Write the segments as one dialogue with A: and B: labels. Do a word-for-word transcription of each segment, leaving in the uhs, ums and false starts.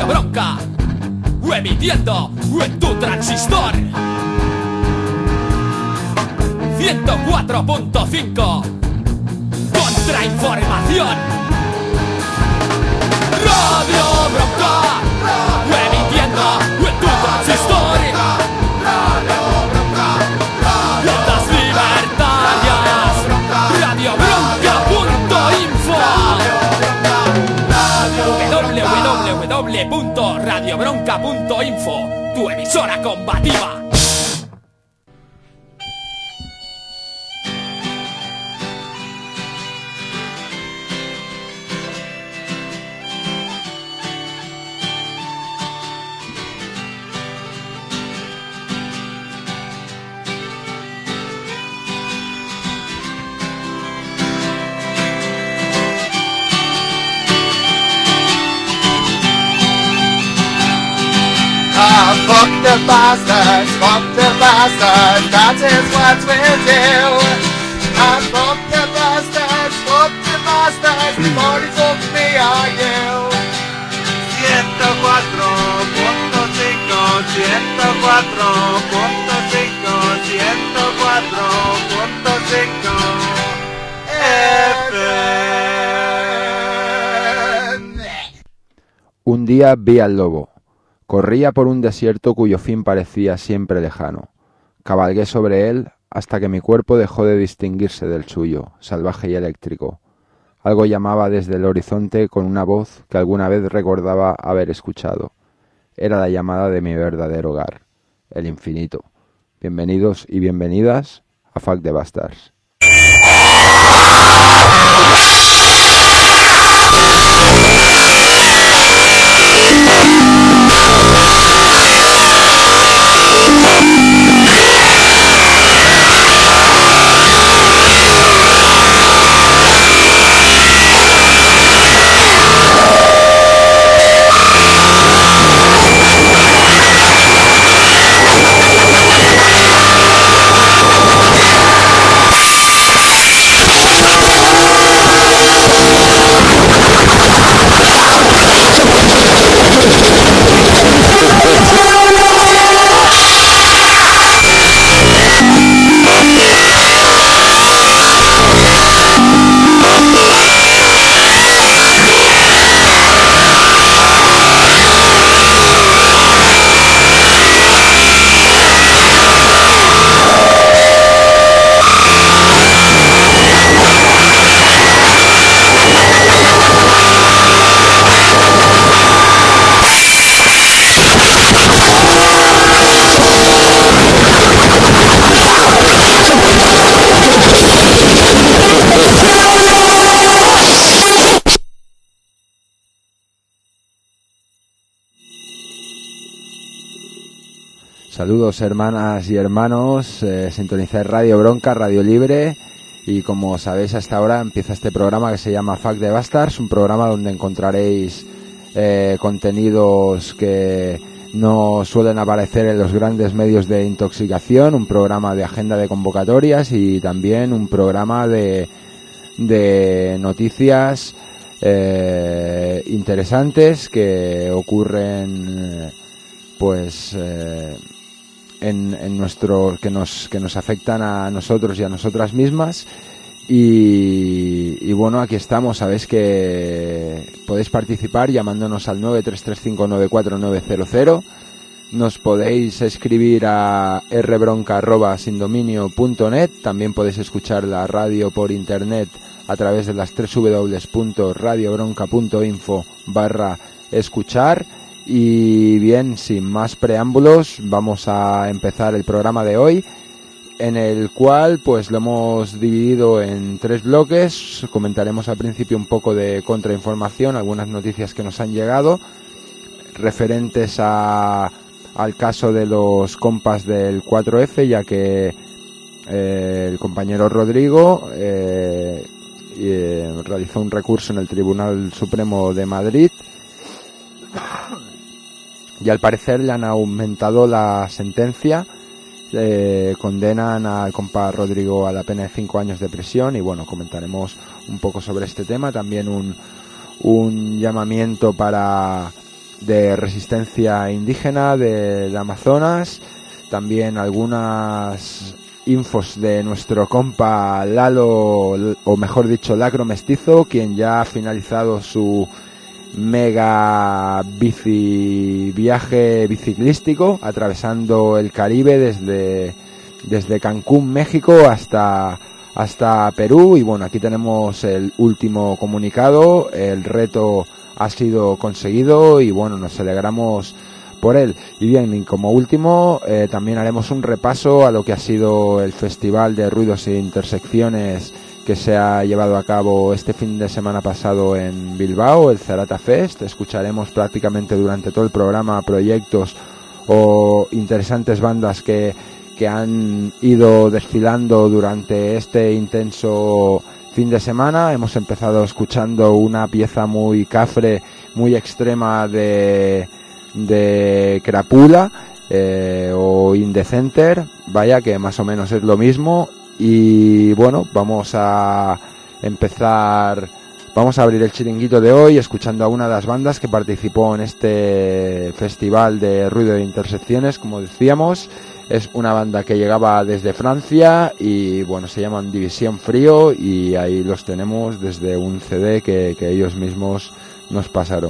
A: Radio Bronca, emitiendo en tu transistor ciento cuatro punto cinco. Contrainformación. Radio Bronca, emitiendo en tu transistor ondas libertarias. Radio Bronca punto info. doble u doble u doble u punto radio bronca punto info, tu emisora combativa.
B: Fuck the bastards, fuck the bastards, that is what we do. I fuck the bastards, fuck the bastards, before they fuck me or you. ciento cuatro punto cinco, ciento cuatro punto cinco, ciento cuatro punto cinco F M.
C: Un día vi al lobo. Corría por un desierto cuyo fin parecía siempre lejano. Cabalgué sobre él hasta que mi cuerpo dejó de distinguirse del suyo, salvaje y eléctrico. Algo llamaba desde el horizonte con una voz que alguna vez recordaba haber escuchado. Era la llamada de mi verdadero hogar, el infinito. Bienvenidos y bienvenidas a Fuck the Bastards. Saludos hermanas y hermanos, eh, sintonizáis Radio Bronca, Radio Libre, y como sabéis hasta ahora empieza este programa que se llama Fuck the Bastards, un programa donde encontraréis eh, contenidos que no suelen aparecer en los grandes medios de intoxicación, un programa de agenda de convocatorias y también un programa de, de noticias eh, interesantes que ocurren pues eh, en, en nuestro que nos que nos afectan a nosotros y a nosotras mismas. Y, y bueno, aquí estamos. Sabéis que podéis participar llamándonos al nueve tres tres cinco nueve cuatro nueve cero cero. Nos podéis escribir a rbronca arroba sindominio punto net. También podéis escuchar la radio por internet a través de las doble u doble u doble u punto radio bronca punto info barra escuchar. Y bien, sin más preámbulos, vamos a empezar el programa de hoy, en el cual pues lo hemos dividido en tres bloques. Comentaremos al principio un poco de contrainformación, algunas noticias que nos han llegado referentes a, al caso de los compas del cuatro efe, ya que eh, el compañero Rodrigo eh, eh, realizó un recurso en el Tribunal Supremo de Madrid y al parecer le han aumentado la sentencia. Eh, condenan al compa Rodrigo a la pena de cinco años de prisión. Y bueno, comentaremos un poco sobre este tema, también un, un llamamiento para de resistencia indígena de, de Amazonas, también algunas infos de nuestro compa Lalo, o mejor dicho Lacro Mestizo, quien ya ha finalizado su mega bici viaje biciclístico atravesando el Caribe desde desde Cancún, México hasta hasta Perú. Y bueno, aquí tenemos el último comunicado. El reto ha sido conseguido y bueno, nos alegramos por él. Y bien, y como último eh, también haremos un repaso a lo que ha sido el Festival de Ruidos e Intersecciones que se ha llevado a cabo este fin de semana pasado en Bilbao, el Zarata Fest. Escucharemos prácticamente durante todo el programa proyectos o interesantes bandas que, que han ido desfilando durante este intenso fin de semana. Hemos empezado escuchando una pieza muy cafre, muy extrema de, de Crapula eh, o Indecenter, vaya que más o menos es lo mismo. Y bueno, vamos a empezar, vamos a abrir el chiringuito de hoy escuchando a una de las bandas que participó en este festival de ruido de intersecciones. Como decíamos, es una banda que llegaba desde Francia y bueno, se llaman División Frío, y ahí los tenemos desde un C D que, que ellos mismos nos pasaron.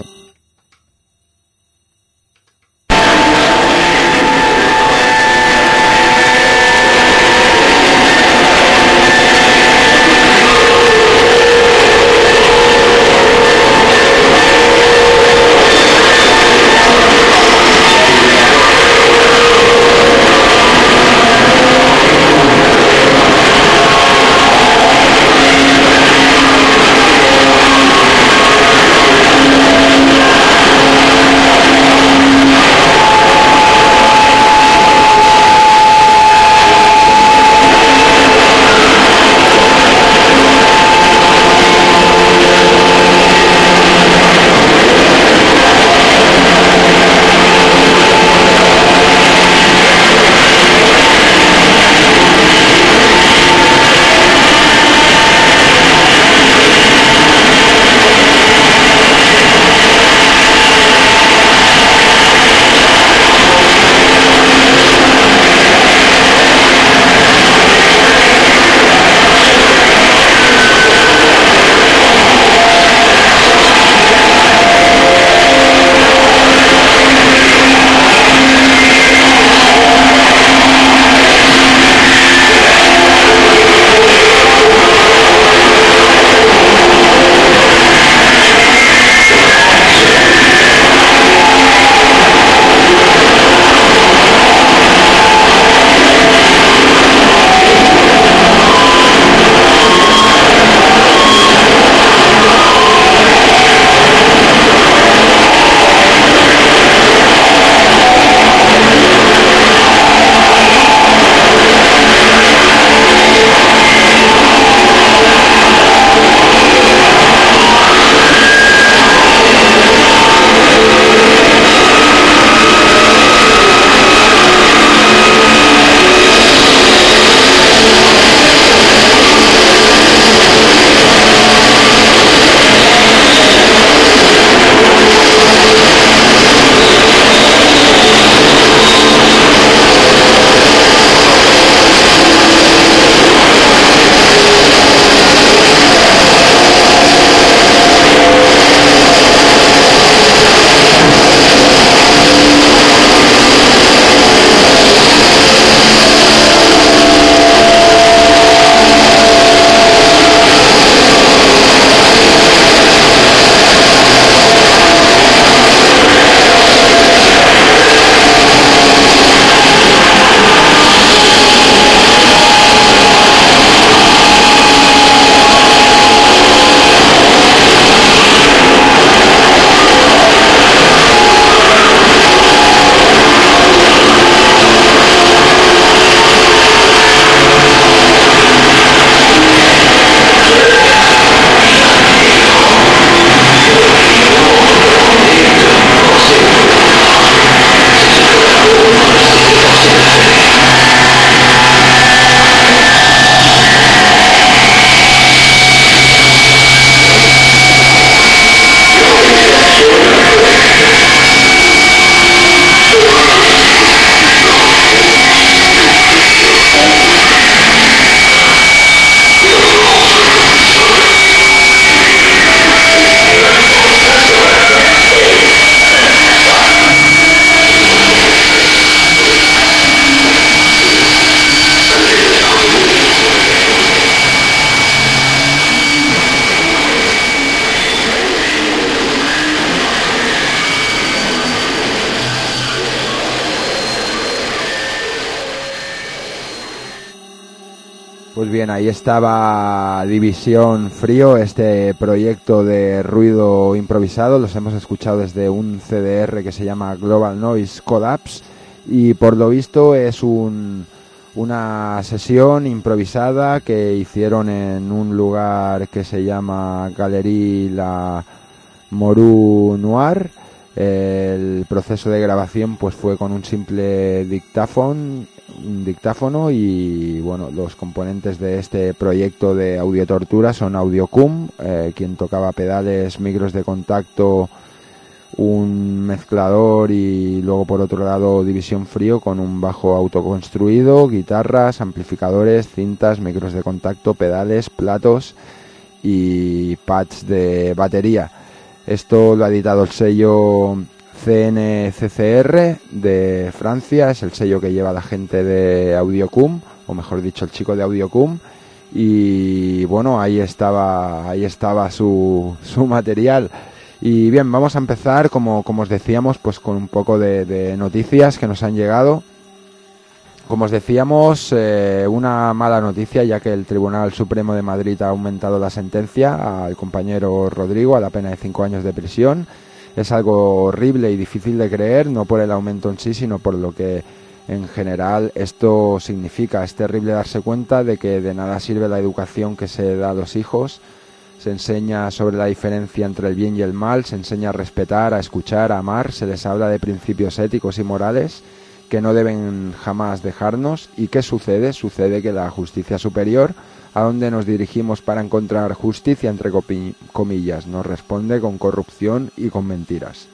C: Pues bien, ahí estaba División Frío, este proyecto de ruido improvisado. Los hemos escuchado desde un C D R que se llama Global Noise Collapse y por lo visto es un, una sesión improvisada que hicieron en un lugar que se llama Galerie La Morue Noir. El proceso de grabación pues fue con un simple dictáfono, un dictáfono y bueno, los componentes de este proyecto de audiotortura son Audiocum, eh, quien tocaba pedales, micros de contacto, un mezclador y luego por otro lado División Frío con un bajo autoconstruido, guitarras, amplificadores, cintas, micros de contacto, pedales, platos y pads de batería. Esto lo ha editado el sello C N C C R de Francia, es el sello que lleva la gente de Audiocum, o mejor dicho el chico de Audiocum, y bueno, ahí estaba, ahí estaba su, su material. Y bien, vamos a empezar, como, como os decíamos, pues con un poco de, de noticias que nos han llegado. Como os decíamos, eh, una mala noticia, ya que el Tribunal Supremo de Madrid ha aumentado la sentencia al compañero Rodrigo a la pena de cinco años de prisión. Es algo horrible y difícil de creer, no por el aumento en sí, sino por lo que en general esto significa. Es terrible darse cuenta de que de nada sirve la educación que se da a los hijos. Se enseña sobre la diferencia entre el bien y el mal, se enseña a respetar, a escuchar, a amar, se les habla de principios éticos y morales que no deben jamás dejarnos. ¿Y qué sucede? Sucede que la justicia superior, a donde nos dirigimos para encontrar justicia, entre comillas, nos responde con corrupción y con mentiras.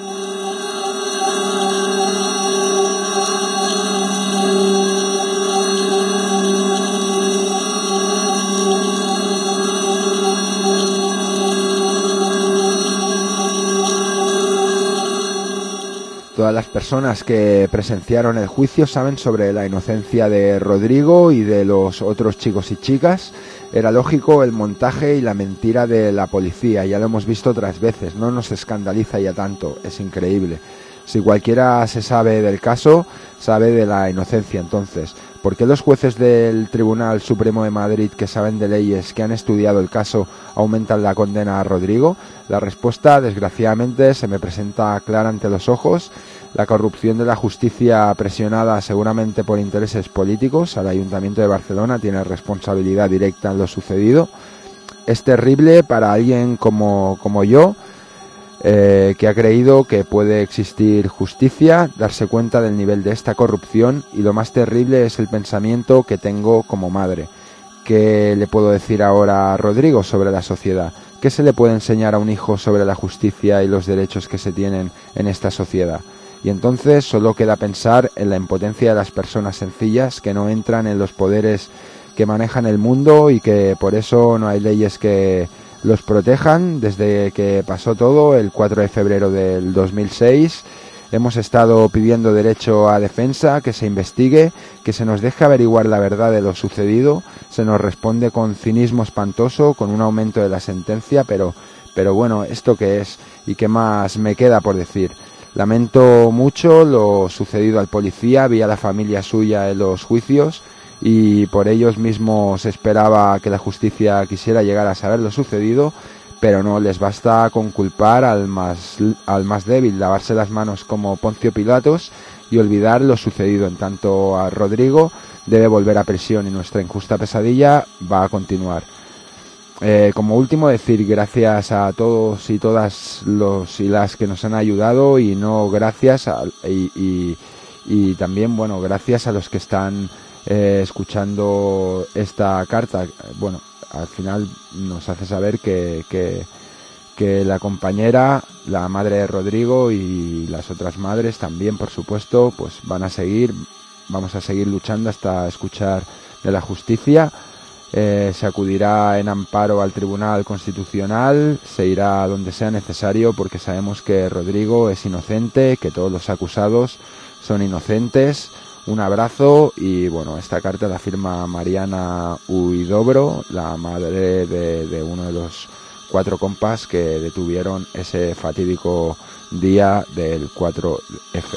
C: Todas las personas que presenciaron el juicio saben sobre la inocencia de Rodrigo y de los otros chicos y chicas. Era lógico el montaje y la mentira de la policía, ya lo hemos visto otras veces, no nos escandaliza ya tanto, es increíble. Si cualquiera se sabe del caso, sabe de la inocencia. Entonces, ¿por qué los jueces del Tribunal Supremo de Madrid, que saben de leyes, que han estudiado el caso, aumentan la condena a Rodrigo? La respuesta, desgraciadamente, se me presenta clara ante los ojos. La corrupción de la justicia, presionada seguramente por intereses políticos al Ayuntamiento de Barcelona, tiene responsabilidad directa en lo sucedido. Es terrible para alguien como, como yo, Eh, que ha creído que puede existir justicia, darse cuenta del nivel de esta corrupción, y lo más terrible es el pensamiento que tengo como madre. ¿Qué le puedo decir ahora a Rodrigo sobre la sociedad? ¿Qué se le puede enseñar a un hijo sobre la justicia y los derechos que se tienen en esta sociedad? Y entonces solo queda pensar en la impotencia de las personas sencillas que no entran en los poderes que manejan el mundo y que por eso no hay leyes que los protejan. Desde que pasó todo el cuatro de febrero del dos mil seis hemos estado pidiendo derecho a defensa, que se investigue, que se nos deje averiguar la verdad de lo sucedido. Se nos responde con cinismo espantoso, con un aumento de la sentencia, pero, pero bueno, ¿esto qué es? ¿Y qué más me queda por decir? Lamento mucho lo sucedido al policía, vi a la familia suya en los juicios, y por ellos mismos se esperaba que la justicia quisiera llegar a saber lo sucedido, pero no les basta con culpar al más, al más débil, lavarse las manos como Poncio Pilatos y olvidar lo sucedido. En tanto a Rodrigo debe volver a prisión y nuestra injusta pesadilla va a continuar. Eh, como último, decir gracias a todos y todas los y las que nos han ayudado, y no gracias a, y, y, y también, bueno, gracias a los que están Eh, escuchando esta carta. Bueno, al final nos hace saber que, que, que la compañera, la madre de Rodrigo y las otras madres también, por supuesto, pues van a seguir, vamos a seguir luchando hasta escuchar de la justicia. Eh, se acudirá en amparo al Tribunal Constitucional, se irá donde sea necesario, porque sabemos que Rodrigo es inocente, que todos los acusados son inocentes. Un abrazo. Y bueno, esta carta la firma Mariana Huidobro, la madre de, de uno de los cuatro compas que detuvieron ese fatídico día del cuatro efe.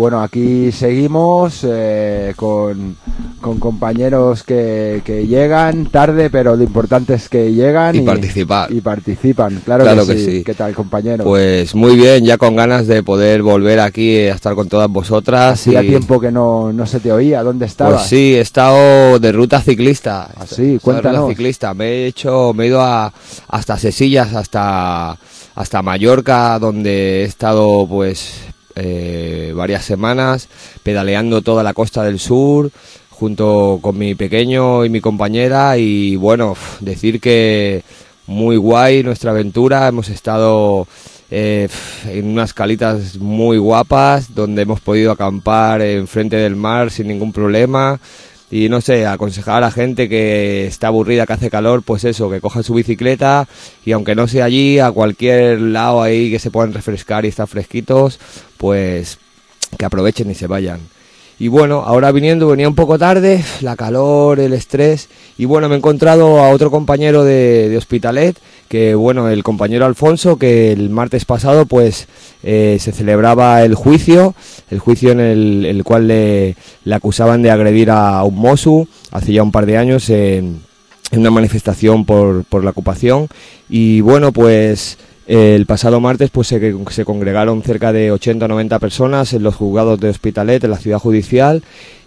C: bueno, aquí seguimos eh, con, con compañeros que, que llegan tarde, pero lo importante es que llegan
D: y,
C: y
D: participar.
C: Y participan, claro,
D: claro
C: que,
D: que
C: sí.
D: sí.
C: ¿Qué tal, compañero?
D: Pues muy bien, ya con ganas de poder volver aquí a estar con todas vosotras.
C: Hacía
D: y...
C: tiempo que no, no se te oía, ¿dónde estabas?
D: Pues sí, he estado de ruta ciclista.
C: Ah, sí, cuéntanos.
D: De ruta ciclista, me he hecho, me he ido a, hasta Sesillas, hasta, hasta Mallorca, donde he estado pues eh, varias semanas pedaleando toda la costa del sur junto con mi pequeño y mi compañera, y bueno, decir que muy guay nuestra aventura. Hemos estado eh, en unas calitas muy guapas donde hemos podido acampar enfrente del mar sin ningún problema. Y no sé, aconsejar a la gente que está aburrida, que hace calor, pues eso, que coja su bicicleta y aunque no sea allí, a cualquier lado ahí que se puedan refrescar y estar fresquitos, pues que aprovechen y se vayan. Y bueno, ahora viniendo, venía un poco tarde, la calor, el estrés, y bueno, me he encontrado a otro compañero de, de Hospitalet, que bueno, el compañero Alfonso, que el martes pasado pues eh, se celebraba el juicio, el juicio en el, el cual le, le acusaban de agredir a un mosu hace ya un par de años en, en una manifestación por, por la ocupación, y bueno, pues el pasado martes pues se, se congregaron cerca de ochenta o noventa personas en los juzgados de Hospitalet, en la ciudad judicial,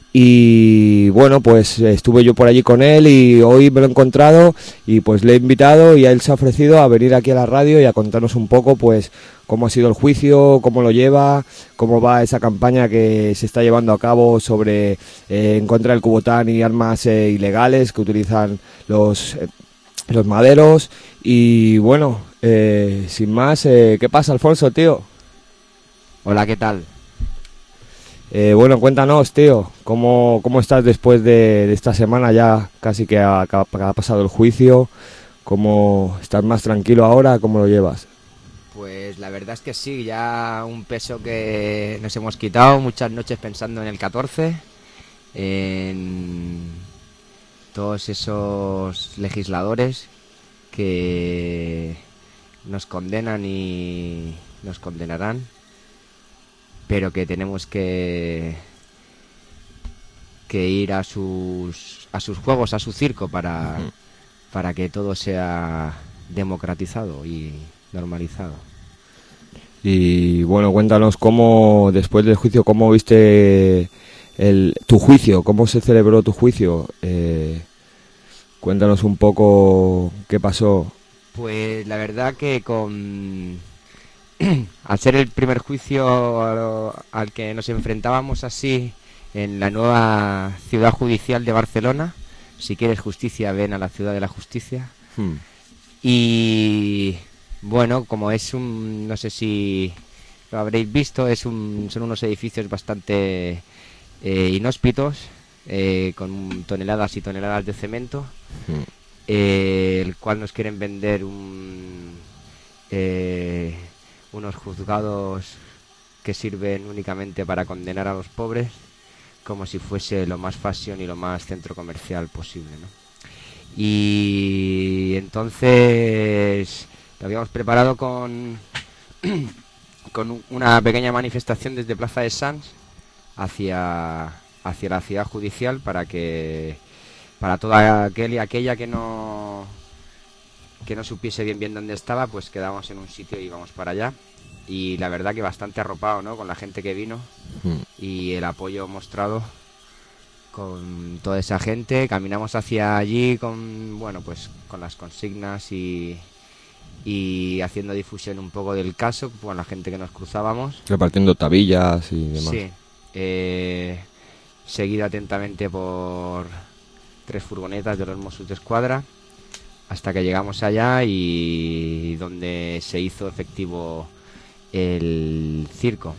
D: y bueno, pues estuve yo por allí con él y hoy me lo he encontrado y pues le he invitado y a él se ha ofrecido a venir aquí a la radio y a contarnos un poco pues cómo ha sido el juicio, cómo lo lleva, cómo va esa campaña que se está llevando a cabo sobre eh, en contra del cubotán y armas eh, ilegales que utilizan los eh, los maderos. Y bueno, eh, sin más, eh, ¿qué pasa, Alfonso, tío?
E: Hola, ¿qué tal?
D: Eh, bueno, cuéntanos, tío, ¿cómo, cómo estás después de, de esta semana ya casi que ha, que ha pasado el juicio? ¿Cómo estás más tranquilo ahora? ¿Cómo lo llevas?
E: Pues la verdad es que sí, ya un peso que nos hemos quitado, muchas noches pensando en el catorce, en todos esos legisladores que nos condenan y nos condenarán, pero que tenemos que que ir a sus a sus juegos, a su circo para, uh-huh. para que todo sea democratizado y normalizado.
D: Y bueno, cuéntanos cómo, después del juicio, cómo viste el, tu juicio, cómo se celebró tu juicio. Eh, cuéntanos un poco qué pasó.
E: Pues la verdad que con al ser el primer juicio al que nos enfrentábamos así en la nueva ciudad judicial de Barcelona, si quieres justicia, ven a la ciudad de la justicia. Hmm. Y bueno, como es un, no sé si lo habréis visto, es un, son unos edificios bastante eh, inhóspitos, eh, con toneladas y toneladas de cemento, hmm. eh, el cual nos quieren vender un, eh, unos juzgados que sirven únicamente para condenar a los pobres, como si fuese lo más fashion y lo más centro comercial posible, ¿no? Y entonces lo habíamos preparado con con una pequeña manifestación desde Plaza de Sants hacia hacia la ciudad judicial para que para toda aquel y aquella que no que no supiese bien bien dónde estaba, pues quedábamos en un sitio y íbamos para allá. Y la verdad que bastante arropado, ¿no?, con la gente que vino mm. y el apoyo mostrado con toda esa gente. Caminamos hacia allí con, bueno, pues con las consignas y, y haciendo difusión un poco del caso con la gente que nos cruzábamos.
D: Repartiendo tabillas y demás.
E: Sí, eh, seguido atentamente por tres furgonetas de los Mossos d'Esquadra hasta que llegamos allá y donde se hizo efectivo el circo.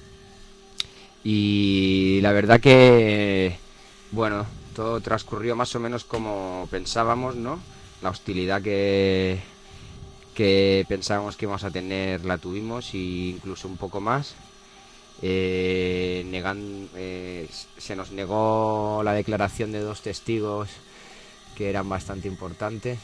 E: Y la verdad que bueno, todo transcurrió más o menos como pensábamos, ¿no? La hostilidad que que pensábamos que íbamos a tener la tuvimos, e incluso un poco más. Eh, negan, eh, se nos negó la declaración de dos testigos que eran bastante importantes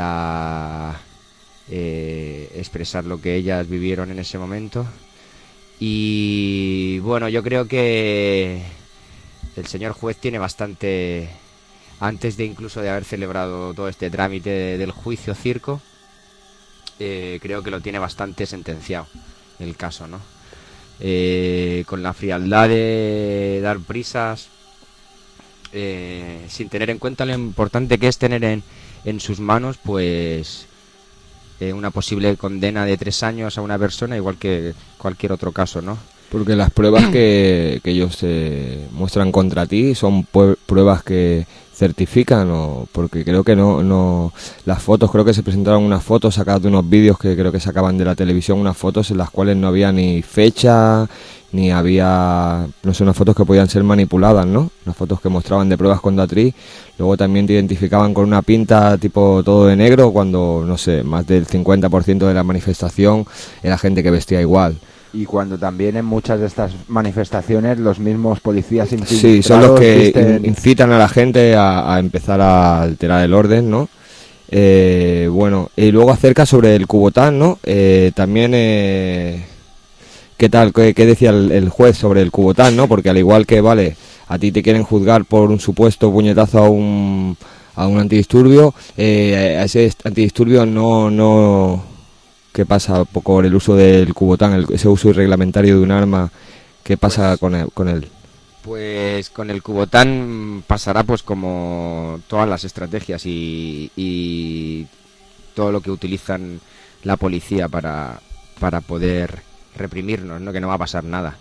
E: para Eh, expresar lo que ellas vivieron en ese momento, Y bueno, yo creo que el señor juez tiene bastante, antes de incluso de haber celebrado todo este trámite de, del juicio circo, eh, creo que lo tiene bastante sentenciado el caso, ¿no? Eh, con la frialdad de dar prisas, eh, sin tener en cuenta lo importante que es tener en, en sus manos, pues eh, una posible condena de tres años a una persona, igual que cualquier otro caso, ¿no?
D: Porque las pruebas que, que ellos eh, muestran contra ti son pu- pruebas que certifican, o porque creo que no, no, las fotos, creo que se presentaron unas fotos sacadas de unos vídeos que creo que sacaban de la televisión, unas fotos en las cuales no había ni fecha, ni había, no sé, unas fotos que podían ser manipuladas, ¿no? Unas fotos que mostraban de pruebas contra ti, luego también te identificaban con una pinta tipo todo de negro, cuando, no sé, más del cincuenta por ciento de la manifestación era gente que vestía igual.
C: Y cuando también en muchas de estas manifestaciones los mismos policías infiltrados
D: Sí, son los que
C: visten-
D: in- incitan a la gente a, a empezar a alterar el orden, ¿no? Eh, bueno, y luego acerca sobre el Cubotán, ¿no? Eh, también, eh, ¿qué tal? ¿Qué, qué decía el, el juez sobre el Cubotán, ¿no? Porque al igual que, vale, a ti te quieren juzgar por un supuesto puñetazo a un, a un antidisturbio, eh, a ese antidisturbio no... no ¿qué pasa por el uso del Cubotán, el, ese uso irreglamentario de un arma? ¿Qué pasa
E: Pues,
D: con él, con él?
E: Pues con el Cubotán pasará pues como todas las estrategias y, y todo lo que utilizan la policía para, para poder reprimirnos, ¿no? Que no va a pasar nada.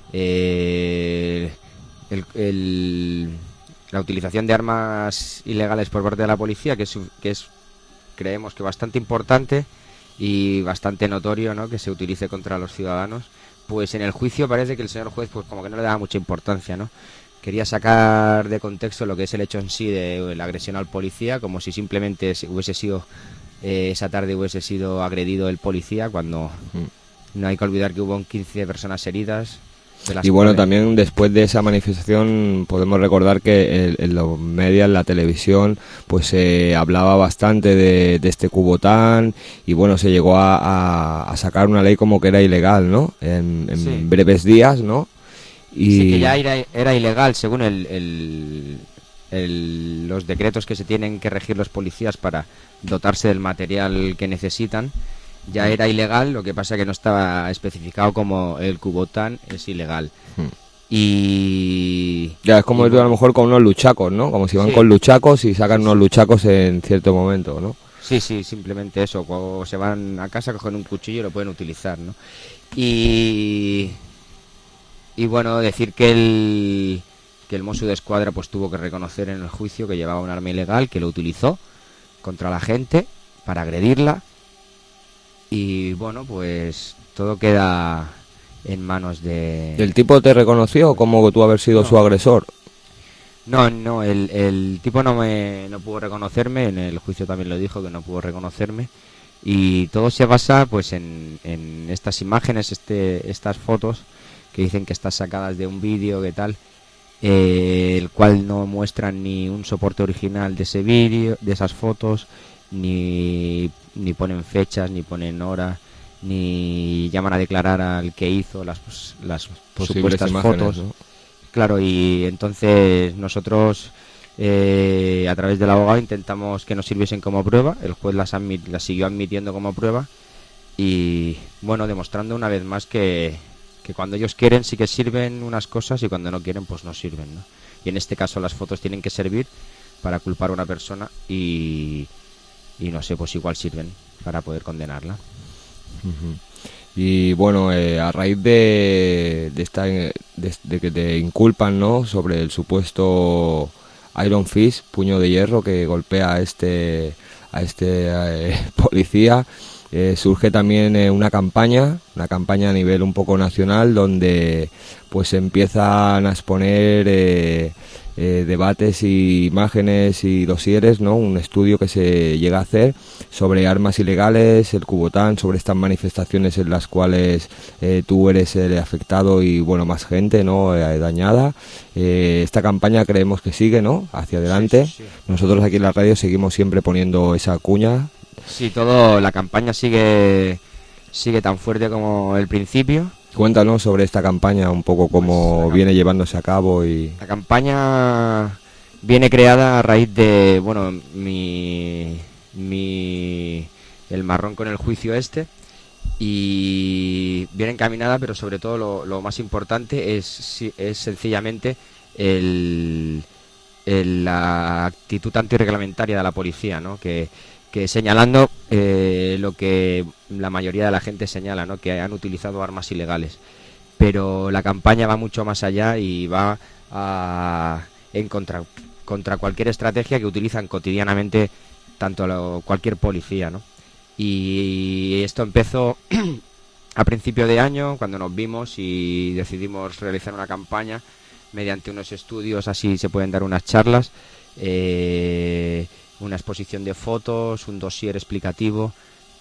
E: Eh, el, el, la utilización de armas ilegales por parte de la policía, que es, que es creemos que bastante importante y bastante notorio, ¿no? Que se utilice contra los ciudadanos, pues en el juicio parece que el señor juez pues como que no le daba mucha importancia, ¿no? Quería sacar de contexto lo que es el hecho en sí de la agresión al policía, como si simplemente hubiese sido eh, esa tarde hubiese sido agredido el policía, cuando mm. no hay que olvidar que hubo quince personas heridas.
D: Y bueno, cuales... también después de esa manifestación podemos recordar que en, en los medios, en la televisión, pues se eh, hablaba bastante de, de este Cubotán, y bueno, se llegó a, a, a sacar una ley como que era ilegal, ¿no? En, en sí. breves días, ¿no?
E: Y sí, que ya era, era ilegal según el, el, el, los decretos que se tienen que regir los policías para dotarse del material que necesitan. Ya era ilegal, lo que pasa que no estaba especificado como el Cubotán es ilegal. Hmm. Y...
D: Ya, es como ir a lo mejor con unos luchacos, ¿no? Como si van sí. con luchacos y sacan unos luchacos en cierto momento, ¿no?
E: Sí, sí, simplemente eso. Cuando se van a casa, cogen un cuchillo y lo pueden utilizar, ¿no? Y... Y bueno, decir que el... que el Mosso de Escuadra pues tuvo que reconocer en el juicio que llevaba un arma ilegal, que lo utilizó contra la gente para agredirla. Y bueno, pues todo queda en manos de...
D: ¿El tipo te reconoció como tú haber sido no. su agresor?
E: No, no, el, el tipo no me no pudo reconocerme, en el juicio también lo dijo que no pudo reconocerme. Y todo se basa pues en, en estas imágenes, este estas fotos que dicen que están sacadas de un vídeo, que tal, eh, el cual no muestran ni un soporte original de ese vídeo, de esas fotos, ni... ni ponen fechas, ni ponen horas, ni llaman a declarar al que hizo las, las supuestas imágenes, fotos, ¿no? Claro, y entonces nosotros eh, a través del abogado intentamos que nos sirviesen como prueba. El juez las, admit, las siguió admitiendo como prueba y bueno, demostrando una vez más que, que cuando ellos quieren sí que sirven unas cosas y cuando no quieren pues no sirven, ¿no? Y en este caso las fotos tienen que servir para culpar a una persona y y no sé, pues igual sirven para poder condenarla.
D: Uh-huh. Y bueno, eh, a raíz de, de esta de, de que te inculpan, ¿no?, sobre el supuesto Iron Fist, puño de hierro, que golpea a este a este eh, policía, eh, surge también eh, una campaña, una campaña a nivel un poco nacional, donde pues empiezan a exponer eh, Eh, debates y imágenes y dosieres, ¿no? Un estudio que se llega a hacer sobre armas ilegales, el Cubotán, sobre estas manifestaciones en las cuales eh, tú eres el afectado y bueno, más gente, ¿no?, eh, dañada. Eh, esta campaña creemos que sigue, ¿no?, hacia adelante. Sí, sí, sí. Nosotros aquí en la radio seguimos siempre poniendo esa cuña.
E: Sí, todo, la campaña sigue sigue tan fuerte como el principio.
D: Cuéntanos sobre esta campaña, un poco cómo
E: Pues,
D: viene llevándose a cabo y...
E: La campaña viene creada a raíz de, bueno, mi, mi el marrón con el juicio este, y viene encaminada, pero sobre todo lo, lo más importante es, si- es sencillamente el, el- la actitud antirreglamentaria de la policía, ¿no? Que, que señalando eh, lo que la mayoría de la gente señala, ¿no? Que han utilizado armas ilegales. Pero la campaña va mucho más allá y va a, en contra, contra cualquier estrategia que utilizan cotidianamente tanto lo- cualquier policía, ¿no? Y esto empezó a principio de año, cuando nos vimos y decidimos realizar una campaña mediante unos estudios, así se pueden dar unas charlas, eh, una exposición de fotos, un dossier explicativo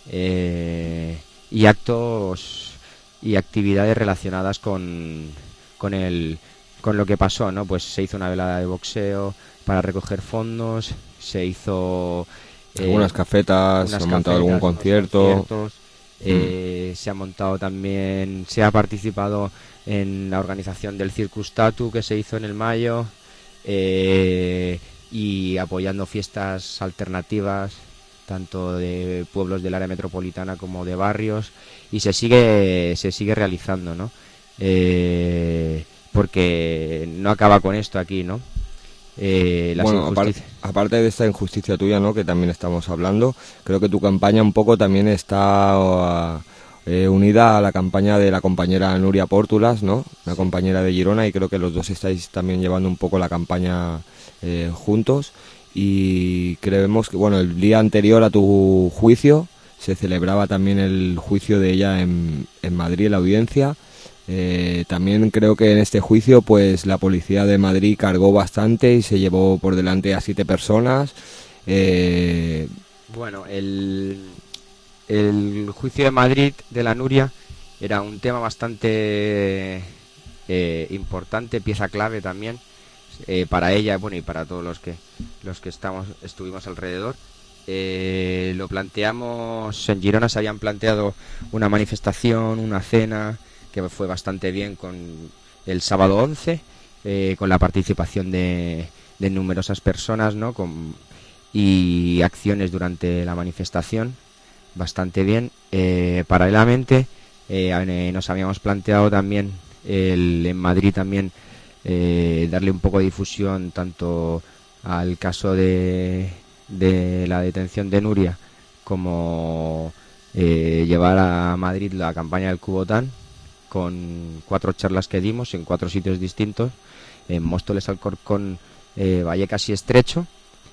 E: eh, y actos y actividades relacionadas con, con el con lo que pasó, ¿no? Pues se hizo una velada de boxeo para recoger fondos, se hizo eh,
D: Algunas cafetas,
E: unas
D: se ha montado
E: cafetas,
D: algún
E: unos
D: concierto.
E: conciertos, eh, se ha montado también, se ha participado en la organización del Circus Tatu que se hizo en el mayo, eh, y apoyando fiestas alternativas tanto de pueblos del área metropolitana como de barrios, y se sigue se sigue realizando, ¿no? Eh, porque no acaba con esto aquí, ¿no? Eh, las
D: Bueno, apar-
E: injusticias.
D: aparte de esta injusticia tuya, ¿no? Que también estamos hablando, creo que tu campaña un poco también está eh, unida a la campaña de la compañera Nuria Pórtulas, ¿no? Una compañera de Girona, y creo que los dos estáis también llevando un poco la campaña eh, juntos. Y creemos que, bueno, el día anterior a tu juicio se celebraba también el juicio de ella en, en Madrid, en la audiencia. Eh, también creo que en este juicio pues la policía de Madrid cargó bastante y se llevó por delante a siete personas. Eh,
E: Bueno, el, el juicio de Madrid de la Nuria era un tema bastante eh, importante, pieza clave también eh, para ella, bueno, y para todos los que los que estamos estuvimos alrededor. Eh, lo planteamos en Girona, se habían planteado una manifestación, una cena que fue bastante bien con el sábado once, eh, con la participación de, de numerosas personas, ¿no? Con, y acciones durante la manifestación bastante bien. Eh, paralelamente eh, eh, nos habíamos planteado también el, en Madrid también eh, darle un poco de difusión tanto al caso de, de la detención de Nuria como eh, llevar a Madrid la campaña del Cubotán, con cuatro charlas que dimos en cuatro sitios distintos, en Móstoles, Alcorcón, eh, Vallecas y Estrecho.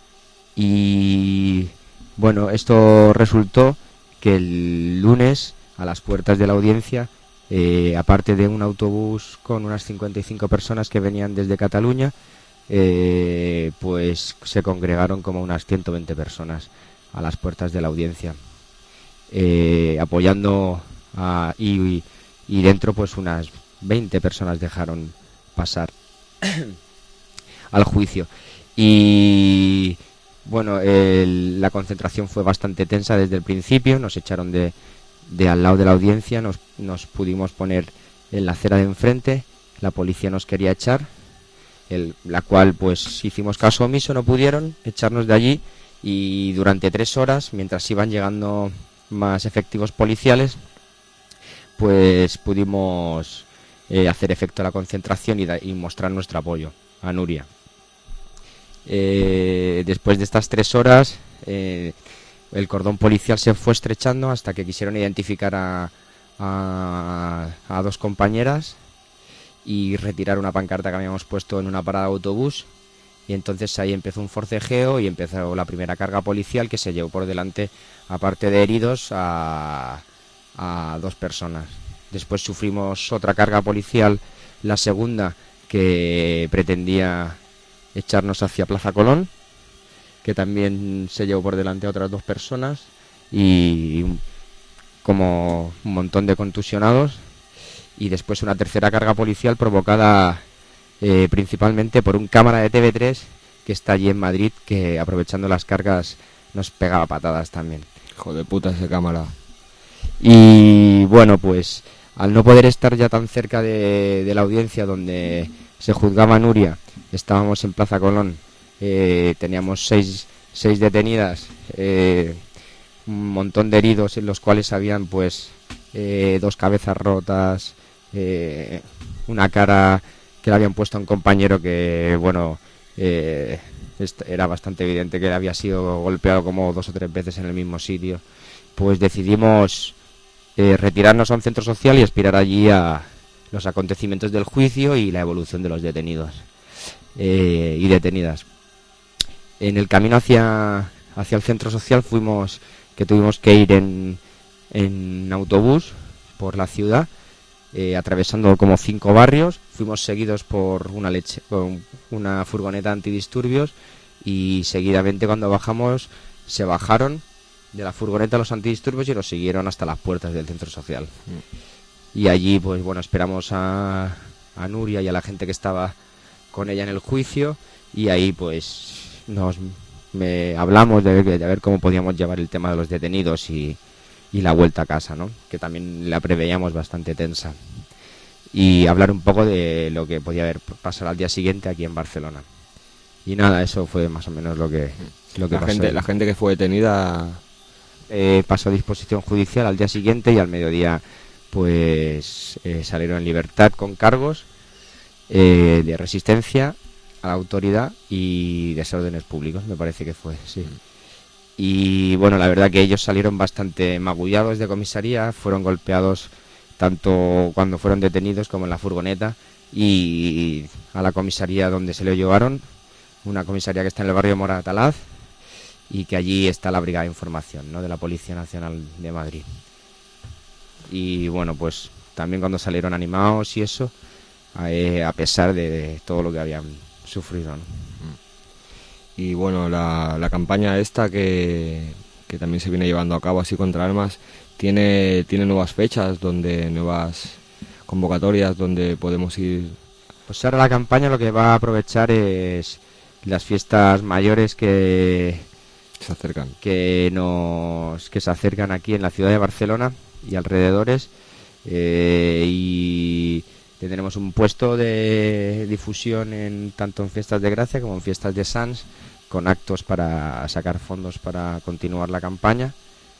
E: Y bueno, esto resultó que el lunes, a las puertas de la audiencia, eh, aparte de un autobús con unas cincuenta y cinco personas que venían desde Cataluña, eh, pues se congregaron como unas ciento veinte personas a las puertas de la audiencia, eh, apoyando a, y, y dentro pues unas veinte personas dejaron pasar al juicio. Y bueno, el- la concentración fue bastante tensa desde el principio, nos echaron de, de al lado de la audiencia, nos, nos pudimos poner en la acera de enfrente, la policía nos quería echar, el, la cual pues hicimos caso omiso, no pudieron echarnos de allí, y durante tres horas, mientras iban llegando más efectivos policiales, pues pudimos eh, hacer efecto la concentración y, da- y mostrar nuestro apoyo a Nuria. Eh, después de estas tres horas, eh, el cordón policial se fue estrechando hasta que quisieron identificar a, a, a dos compañeras y retirar una pancarta que habíamos puesto en una parada de autobús. Y entonces ahí empezó un forcejeo y empezó la primera carga policial, que se llevó por delante, aparte de heridos, a, a dos personas. Después sufrimos otra carga policial, la segunda, que pretendía echarnos hacia Plaza Colón, que también se llevó por delante a otras dos personas y un- como un montón de contusionados. Y después una tercera carga policial provocada eh, principalmente por un cámara de T V tres que está allí en Madrid, que aprovechando las cargas nos pegaba patadas también.
D: hijo de puta ese cámara.
E: Y bueno, pues al no poder estar ya tan cerca de, de la audiencia donde se juzgaba a Nuria, estábamos en Plaza Colón, eh, teníamos seis, seis detenidas, eh, un montón de heridos, en los cuales habían pues eh, dos cabezas rotas, eh, una cara que le habían puesto a un compañero que, bueno, eh, era bastante evidente que había sido golpeado como dos o tres veces en el mismo sitio. Pues decidimos eh, retirarnos a un centro social y aspirar allí a los acontecimientos del juicio y la evolución de los detenidos eh, y detenidas. En el camino hacia, hacia el centro social fuimos, que tuvimos que ir en, en autobús por la ciudad, eh, atravesando como cinco barrios. Fuimos seguidos por una leche, con una furgoneta antidisturbios, y seguidamente cuando bajamos se bajaron de la furgoneta los antidisturbios y nos siguieron hasta las puertas del centro social. Mm. Y allí pues bueno, esperamos a, a Nuria y a la gente que estaba con ella en el juicio, y ahí pues nos me hablamos de, de ver cómo podíamos llevar el tema de los detenidos y, y la vuelta a casa, ¿no? Que también la preveíamos bastante tensa, y hablar un poco de lo que podía haber pasado al día siguiente aquí en Barcelona. Y nada, eso fue más o menos lo que, lo que
D: la
E: pasó.
D: Gente, la gente que fue detenida
E: eh, pasó a disposición judicial al día siguiente, y al mediodía pues eh, salieron en libertad con cargos eh, de resistencia a la autoridad y desórdenes públicos, me parece que fue, sí. Y bueno, la verdad que ellos salieron bastante magullados de comisaría, fueron golpeados tanto cuando fueron detenidos como en la furgoneta, y a la comisaría donde se lo llevaron, una comisaría que está en el barrio Moratalaz, y que allí está la Brigada de Información, ¿no?, de la Policía Nacional de Madrid. Y bueno, pues también cuando salieron animados y eso, eh, a pesar de, de todo lo que habían sufrido, ¿no?
D: Y bueno, la, la campaña esta que, que también se viene llevando a cabo así contra armas, tiene, tiene nuevas fechas, donde nuevas convocatorias donde podemos ir.
E: Pues ahora la campaña lo que va a aprovechar es las fiestas mayores que
D: se acercan,
E: que nos que se acercan aquí en la ciudad de Barcelona y alrededores, eh, y tendremos un puesto de difusión en tanto en fiestas de Gracia como en fiestas de Sants, con actos para sacar fondos para continuar la campaña.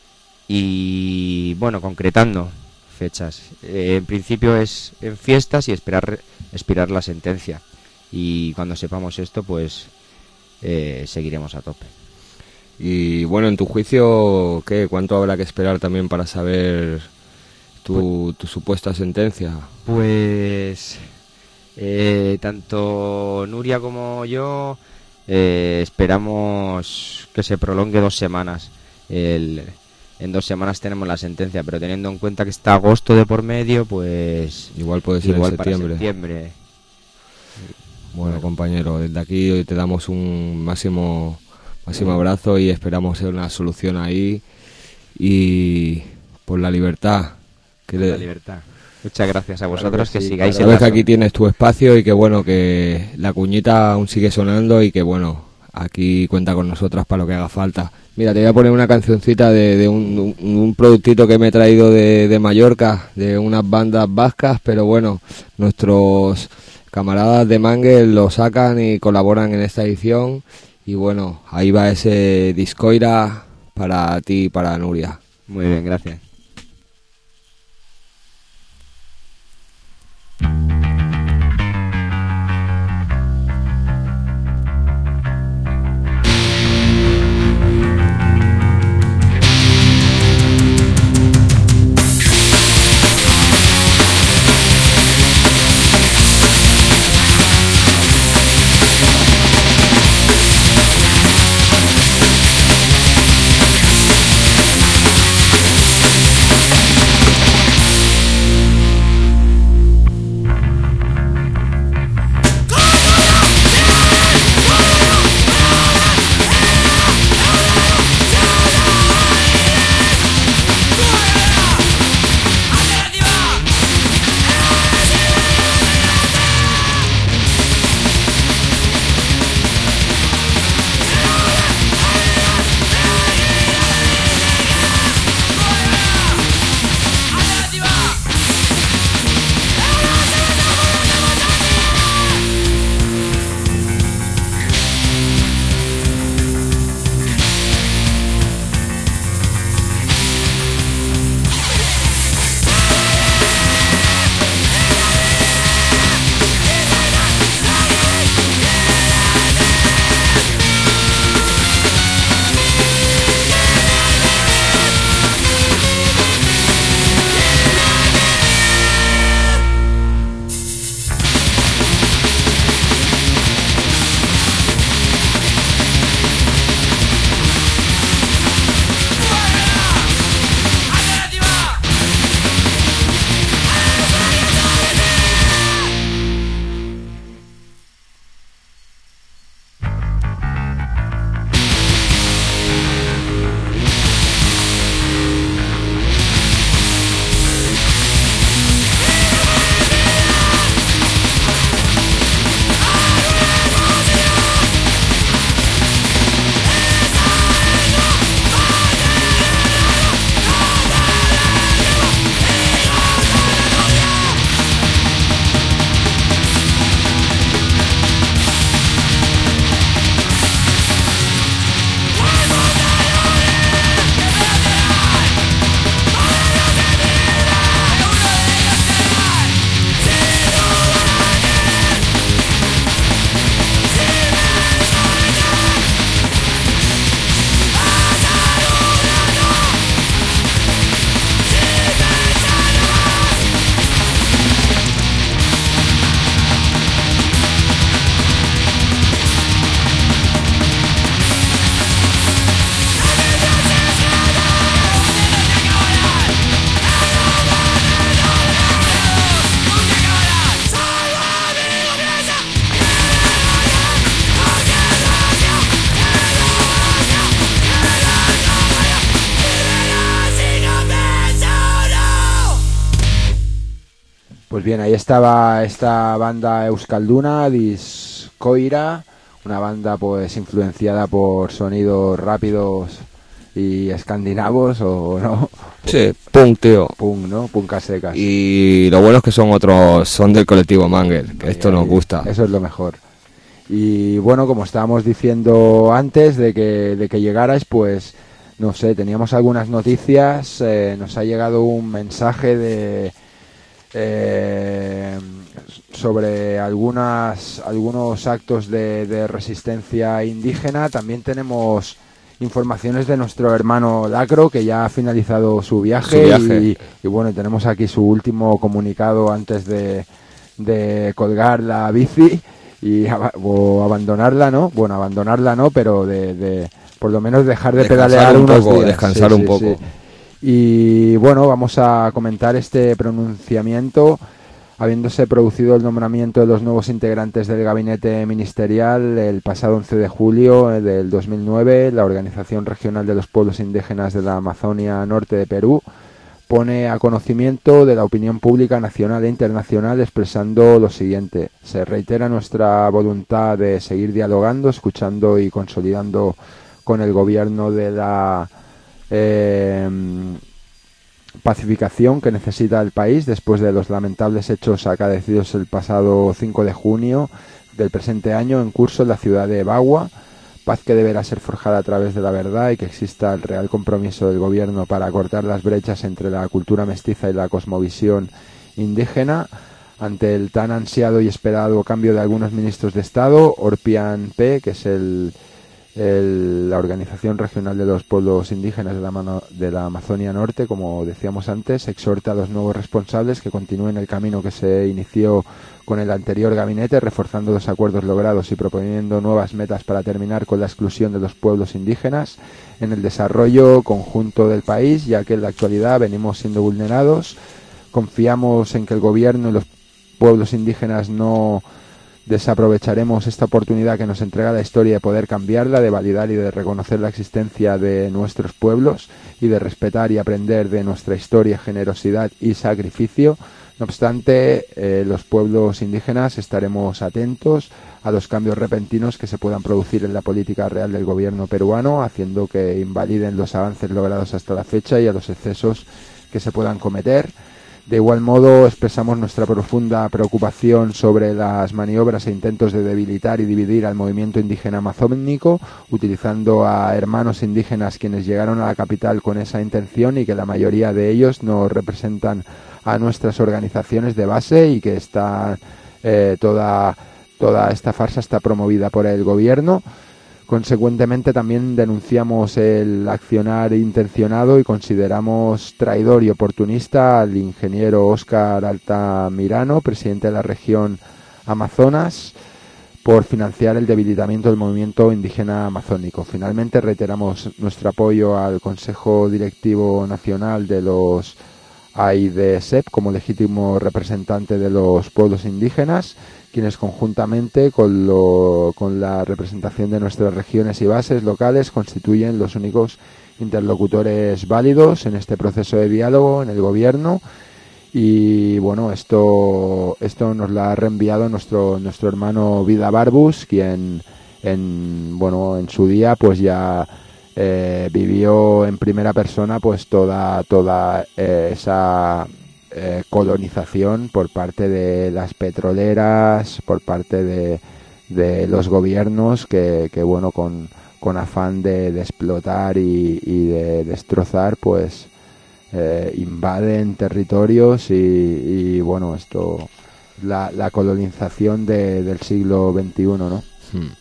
E: Y bueno, concretando fechas, eh, en principio es en fiestas y esperar expirar la sentencia, y cuando sepamos esto pues eh, seguiremos a tope.
D: Y bueno, en tu juicio, ¿qué? ¿Cuánto habrá que esperar también para saber tu, pues, tu supuesta sentencia?
E: Pues eh, tanto Nuria como yo eh, esperamos que se prolongue dos semanas. El, en dos semanas tenemos la sentencia, pero teniendo en cuenta que está agosto de por medio, pues
D: igual puede ser
E: igual
D: en septiembre.
E: Para septiembre.
D: Bueno, bueno, compañero, desde aquí hoy te damos un máximo máximo abrazo y esperamos una solución ahí y por la libertad. Que
E: por
D: le...
E: la libertad. Muchas gracias a vosotros,
D: claro que,
E: que
D: sí,
E: sigáis
D: claro.
E: en
D: Sabes que aquí tienes tu espacio y que bueno, que la cuñita aún sigue sonando y que bueno, aquí cuenta con nosotras para lo que haga falta. Mira, te voy a poner una cancioncita de, de un, un, un productito que me he traído de, de Mallorca, de unas bandas vascas, pero bueno, nuestros camaradas de Mangue lo sacan y colaboran en esta edición. Y bueno, ahí va ese Discoira para ti y para Nuria.
E: Muy bien, gracias.
C: Pues bien, ahí estaba esta banda euskalduna, Discoira, una banda pues influenciada por sonidos rápidos y escandinavos, o no.
D: Sí, punk, tío.
C: Punk, ¿no? Punk a secas.
D: Y lo bueno es que son otros, son del colectivo Mangel, que esto
C: Ahí,
D: nos
C: ahí.
D: gusta.
C: Eso es lo mejor. Y bueno, como estábamos diciendo antes de que, de que llegarais, pues no sé, teníamos algunas noticias, eh, nos ha llegado un mensaje de eh, sobre algunas algunos actos de, de resistencia indígena. También tenemos informaciones de nuestro hermano Lacro, que ya ha finalizado su viaje,
D: Su viaje.
C: Y, y bueno, tenemos aquí su último comunicado antes de, de colgar la bici y ab- o abandonarla, ¿no? Bueno, abandonarla no, pero de, de por lo menos dejar de
D: Descansar
C: pedalear
D: un
C: unos
D: poco,
C: días.
D: descansar un poco.
C: Y bueno, vamos a comentar este pronunciamiento. Habiéndose producido el nombramiento de los nuevos integrantes del gabinete ministerial el pasado once de julio del dos mil nueve, la Organización Regional de los Pueblos Indígenas de la Amazonia Norte de Perú pone a conocimiento de la opinión pública nacional e internacional expresando lo siguiente: se reitera nuestra voluntad de seguir dialogando, escuchando y consolidando con el gobierno de la eh, pacificación que necesita el país después de los lamentables hechos acaecidos el pasado cinco de junio del presente año en curso en la ciudad de Bagua. Paz que deberá ser forjada a través de la verdad y que exista el real compromiso del gobierno para cortar las brechas entre la cultura mestiza y la cosmovisión indígena. Ante el tan ansiado y esperado cambio de algunos ministros de Estado, Orpian P., que es el, el, la Organización Regional de los Pueblos Indígenas de la, mano, de la Amazonia Norte, como decíamos antes, exhorta a los nuevos responsables que continúen el camino que se inició con el anterior gabinete, reforzando los acuerdos logrados y proponiendo nuevas metas para terminar con la exclusión de los pueblos indígenas en el desarrollo conjunto del país, ya que en la actualidad venimos siendo vulnerados. Confiamos en que el gobierno y los pueblos indígenas no desaprovecharemos esta oportunidad que nos entrega la historia de poder cambiarla, de validar y de reconocer la existencia de nuestros pueblos y de respetar y aprender de nuestra historia, generosidad y sacrificio. No obstante, eh, los pueblos indígenas estaremos atentos a los cambios repentinos que se puedan producir en la política real del gobierno peruano, haciendo que invaliden los avances logrados hasta la fecha y a los excesos que se puedan cometer. De igual modo, expresamos nuestra profunda preocupación sobre las maniobras e intentos de debilitar y dividir al movimiento indígena amazónico, utilizando a hermanos indígenas quienes llegaron a la capital con esa intención y que la mayoría de ellos no representan a nuestras organizaciones de base y que está eh, toda, toda esta farsa está promovida por el gobierno. Consecuentemente, también denunciamos el accionar intencionado y consideramos traidor y oportunista al ingeniero Óscar Altamirano, presidente de la región Amazonas, por financiar el debilitamiento del movimiento indígena amazónico. Finalmente, reiteramos nuestro apoyo al Consejo Directivo Nacional de los A I D S E P como legítimo representante de los pueblos indígenas, quienes conjuntamente con, lo, con la representación de nuestras regiones y bases locales constituyen los únicos interlocutores válidos en este proceso de diálogo en el gobierno. Y bueno, esto esto nos lo ha reenviado nuestro nuestro hermano Vida Barbus, quien en bueno en su día pues ya eh, vivió en primera persona pues toda toda eh, esa Eh, colonización por parte de las petroleras, por parte de, de los gobiernos que, que bueno, con, con afán de, de explotar y, y de destrozar, pues eh, invaden territorios y, y bueno, esto, la, la colonización de, del siglo veintiuno, ¿no?
D: Hmm.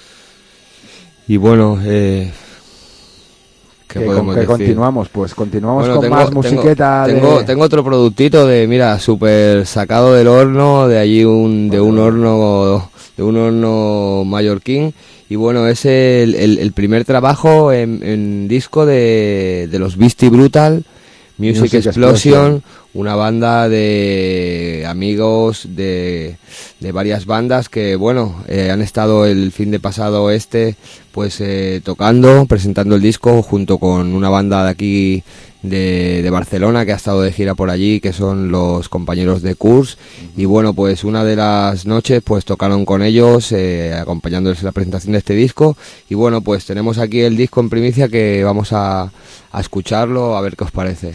D: Y bueno, eh...
C: ¿Qué, ¿Con qué continuamos? Pues continuamos
D: bueno,
C: con
D: tengo,
C: más musiqueta.
D: Tengo,
C: de...
D: tengo otro productito de, mira, súper sacado del horno, de allí un, de un horno, de un horno mallorquín. Y bueno, es el, el, el primer trabajo en, en disco de, de los Beastie Brutal, Music, Music Explosion, Explosion, una banda de amigos de, de varias bandas que, bueno, eh, han estado el fin de pasado este, pues eh, tocando, presentando el disco junto con una banda de aquí de, de Barcelona que ha estado de gira por allí, que son los compañeros de Kurs. Y bueno, pues una de las noches pues tocaron con ellos, eh, acompañándoles en la presentación de este disco. Y bueno, pues tenemos aquí el disco en primicia que vamos a, a escucharlo, a ver qué os parece.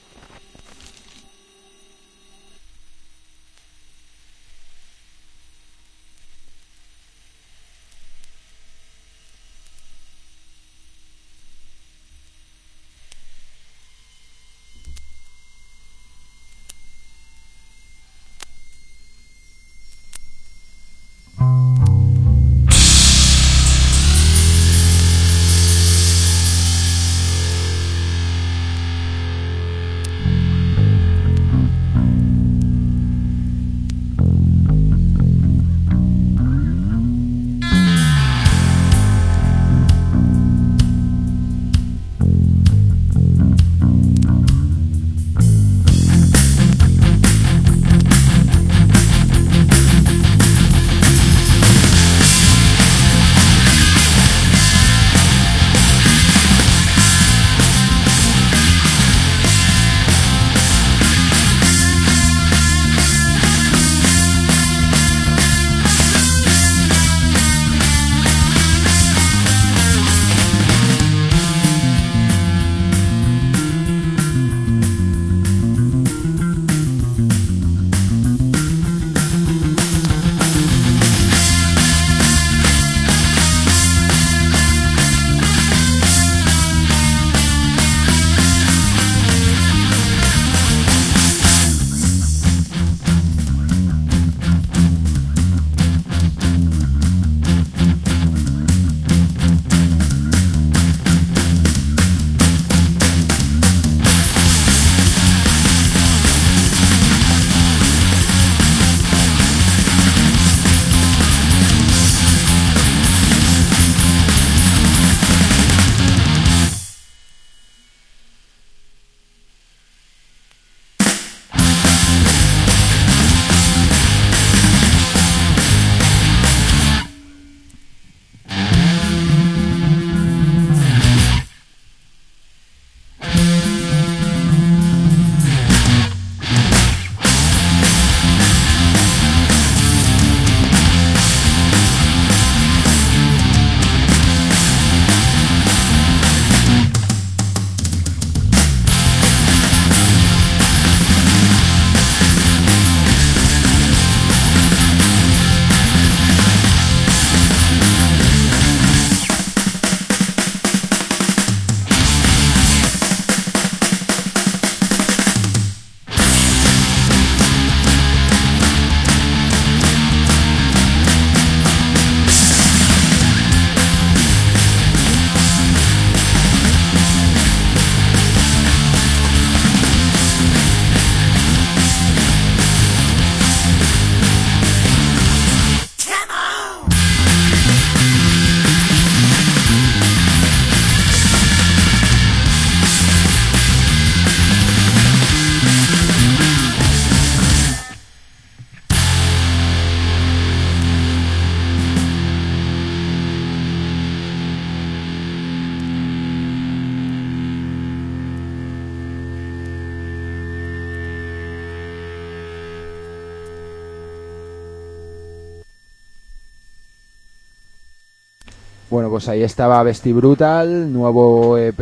C: Bueno, pues ahí estaba Vesti Brutal, nuevo E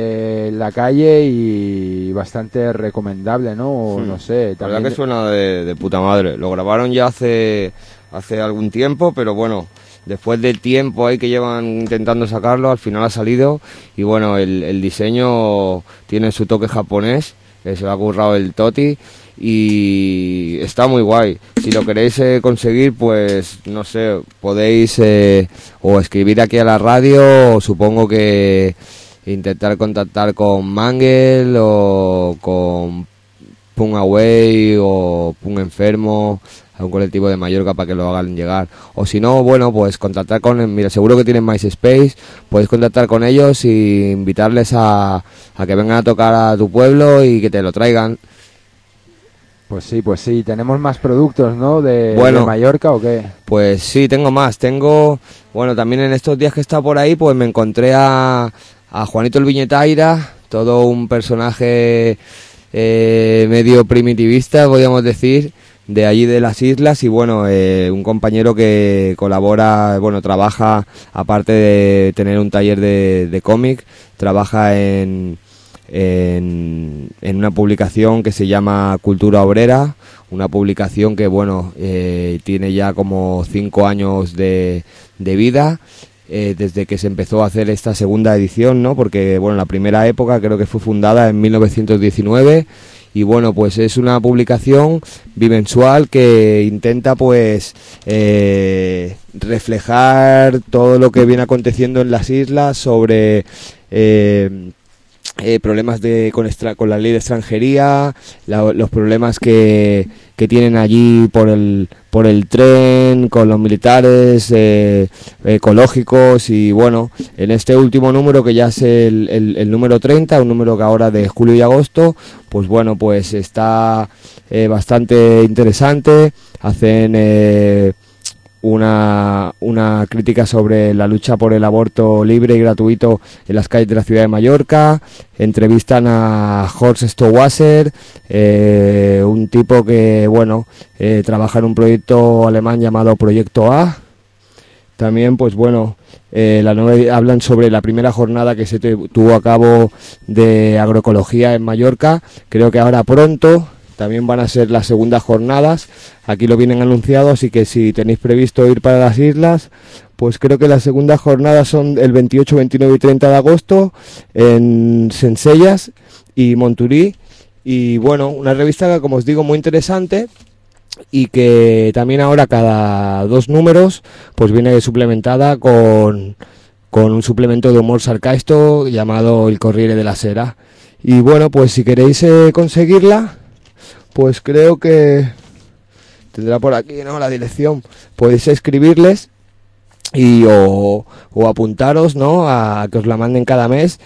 C: P en la calle y bastante recomendable, ¿no?
D: Sí.
C: No sé.
D: La verdad que suena de, de puta madre. Lo grabaron ya hace, hace algún tiempo, pero bueno, después del tiempo ahí que llevan intentando sacarlo, al final ha salido. Y bueno, el, el diseño tiene su toque japonés, que se lo ha currado el Toti. Y está muy guay. Si lo queréis eh, conseguir, pues no sé, podéis eh, o escribir aquí a la radio, o supongo que intentar contactar con Mangel o con Punk Away o Punk Enfermo, a un colectivo de Mallorca para que lo hagan llegar. O si no, bueno, pues contactar con, mira, seguro que tienen MySpace, podéis contactar con ellos y invitarles a, a que vengan a tocar a tu pueblo y que te lo traigan.
C: Pues sí, pues sí. ¿Tenemos más productos, no? De,
D: Bueno,
C: de Mallorca o qué?
D: Pues sí, tengo más. Tengo, bueno, también en estos días que he estado por ahí, pues me encontré a, a Juanito el Viñetaira, todo un personaje eh, medio primitivista, podríamos decir, de allí de las islas, y bueno, eh, un compañero que colabora, bueno, trabaja, aparte de tener un taller de, de cómic, trabaja en... En, en una publicación que se llama Cultura Obrera, una publicación que bueno eh, tiene ya como cinco años de, de vida, eh, desde que se empezó a hacer esta segunda edición, ¿no? Porque bueno, la primera época creo que fue fundada en mil novecientos diecinueve, y bueno, pues es una publicación bimensual que intenta pues eh, reflejar todo lo que viene aconteciendo en las islas sobre eh, Eh, problemas de con, extra, con la ley de extranjería, la, los problemas que, que tienen allí por el por el tren, con los militares, eh, ecológicos, y bueno, en este último número, que ya es el, el, el número treinta, un número que ahora de julio y agosto, pues bueno, pues está eh, bastante interesante. Hacen eh, Una, una crítica sobre la lucha por el aborto libre y gratuito en las calles de la ciudad de Mallorca. Entrevistan a Horst Stowasser, eh, un tipo que bueno eh, trabaja en un proyecto alemán llamado Proyecto A. También pues bueno eh, la nueva, hablan sobre la primera jornada que se te, tuvo a cabo de agroecología en Mallorca. Creo que ahora pronto también van a ser las segundas jornadas, aquí lo vienen anunciado, así que si tenéis previsto ir para las islas, pues creo que las segundas jornadas son el veintiocho, veintinueve y treinta de agosto en Sensellas y Monturí. Y bueno, una revista que, como os digo, muy interesante, y que también ahora cada dos números pues viene suplementada con, con un suplemento de humor sarcástico llamado El Corriere della Sera. Y bueno, pues si queréis eh, conseguirla, pues creo que tendrá por aquí, ¿no?, la dirección. Podéis escribirles y o, o apuntaros, ¿no?, a que os la manden cada mes.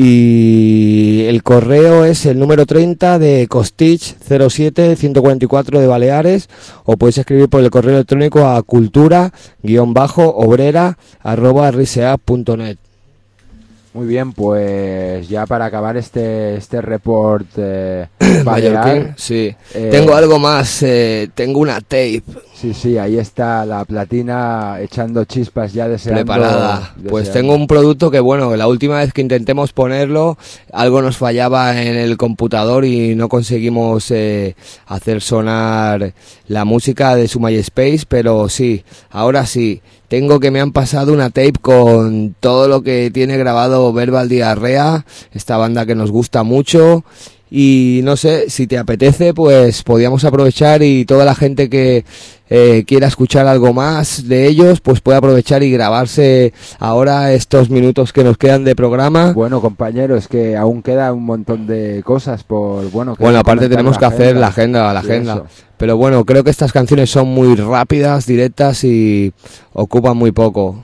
D: Y el correo es el número treinta de Costich cero siete ciento cuarenta y cuatro de Baleares, o podéis escribir por el correo electrónico a cultura guión bajo obrera arroba riseap punto net.
C: Muy bien, pues ya para acabar este este report eh,
D: Mallorquín,
C: balear,
D: sí.
C: eh,
D: Tengo algo más, eh, tengo una tape
C: sí, sí, ahí está la platina echando chispas ya deseando.
D: preparada. Pues
C: deseando.
D: tengo un producto que, bueno, la última vez que intentemos ponerlo, algo nos fallaba en el computador y no conseguimos eh, hacer sonar la música de su MySpace, pero sí, ahora sí. Tengo que me han pasado una tape con todo lo que tiene grabado Verbal Diarrea, esta banda que nos gusta mucho. Y no sé, si te apetece, pues podíamos aprovechar, y toda la gente que eh, quiera escuchar algo más de ellos, pues puede aprovechar y grabarse ahora estos minutos que nos quedan de programa.
C: Bueno, compañero, es que aún queda un montón de cosas por, bueno... Que
D: Bueno, aparte
C: conectar
D: tenemos que
C: la
D: hacer
C: agenda.
D: la agenda, la
C: Sí,
D: agenda.
C: eso.
D: Pero bueno, creo que estas canciones son muy rápidas, directas y ocupan muy poco.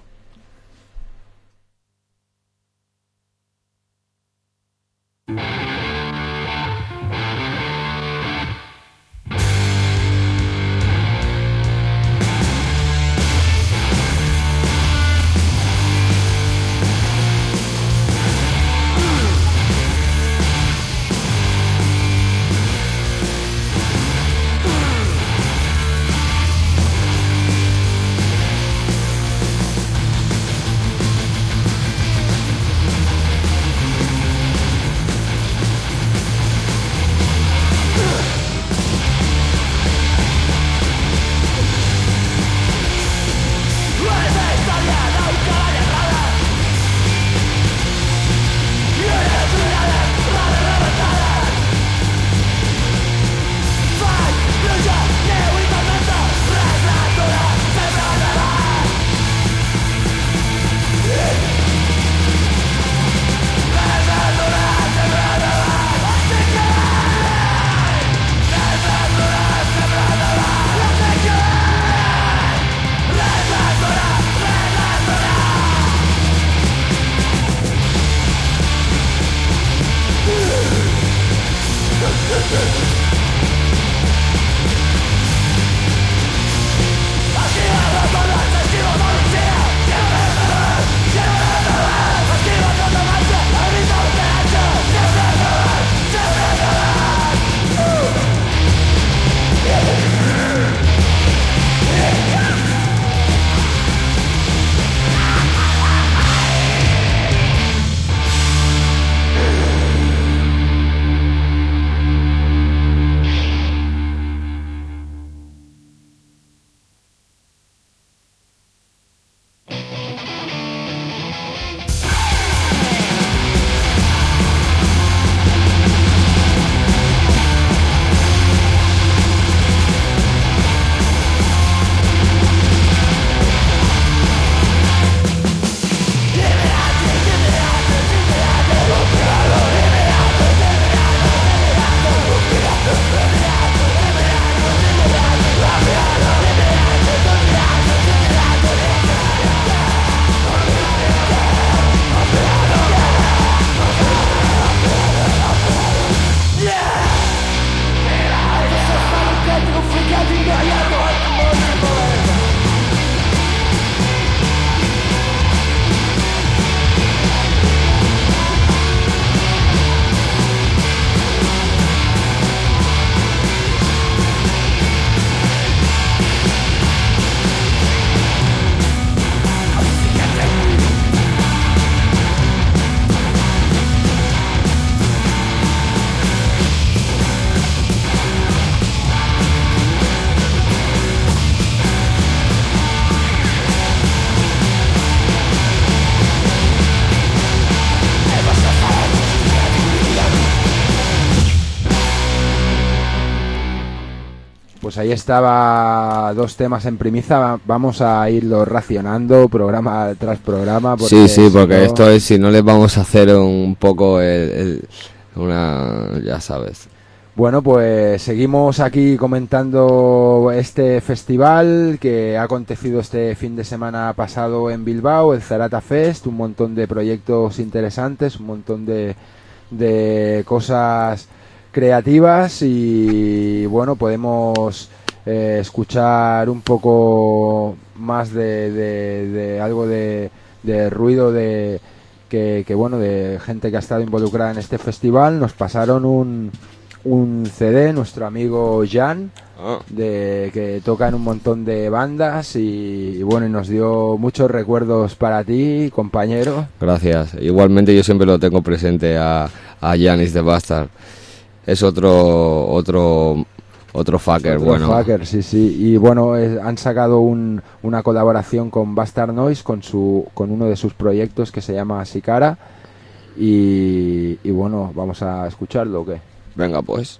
C: pues ahí estaba dos temas en primicia. Vamos a irlo racionando programa tras programa.
D: Sí, sí, porque
C: si no...
D: esto es, si no les vamos a hacer un poco el, el, una, ya sabes.
C: Bueno, pues seguimos aquí comentando este festival que ha acontecido este fin de semana pasado en Bilbao, el Zarata Fest, un montón de proyectos interesantes, un montón de, de cosas creativas y bueno, podemos eh, escuchar un poco más de, de, de algo de, de ruido de que, que bueno, de gente que ha estado involucrada en este festival. Nos pasaron un un C D, nuestro amigo Jan,
D: Oh.
C: de que toca en un montón de bandas y, y bueno, y nos dio muchos recuerdos para ti, compañero.
D: Gracias. Igualmente yo siempre lo tengo presente a, a Janis the Bastard. Es otro otro otro fucker,
C: Otro
D: bueno.
C: fucker, sí, sí. Y bueno, eh, han sacado un, una colaboración con Bastard Noise con su con uno de sus proyectos que se llama Sikara y, y bueno, vamos a escucharlo, ¿o qué?
D: Venga, pues.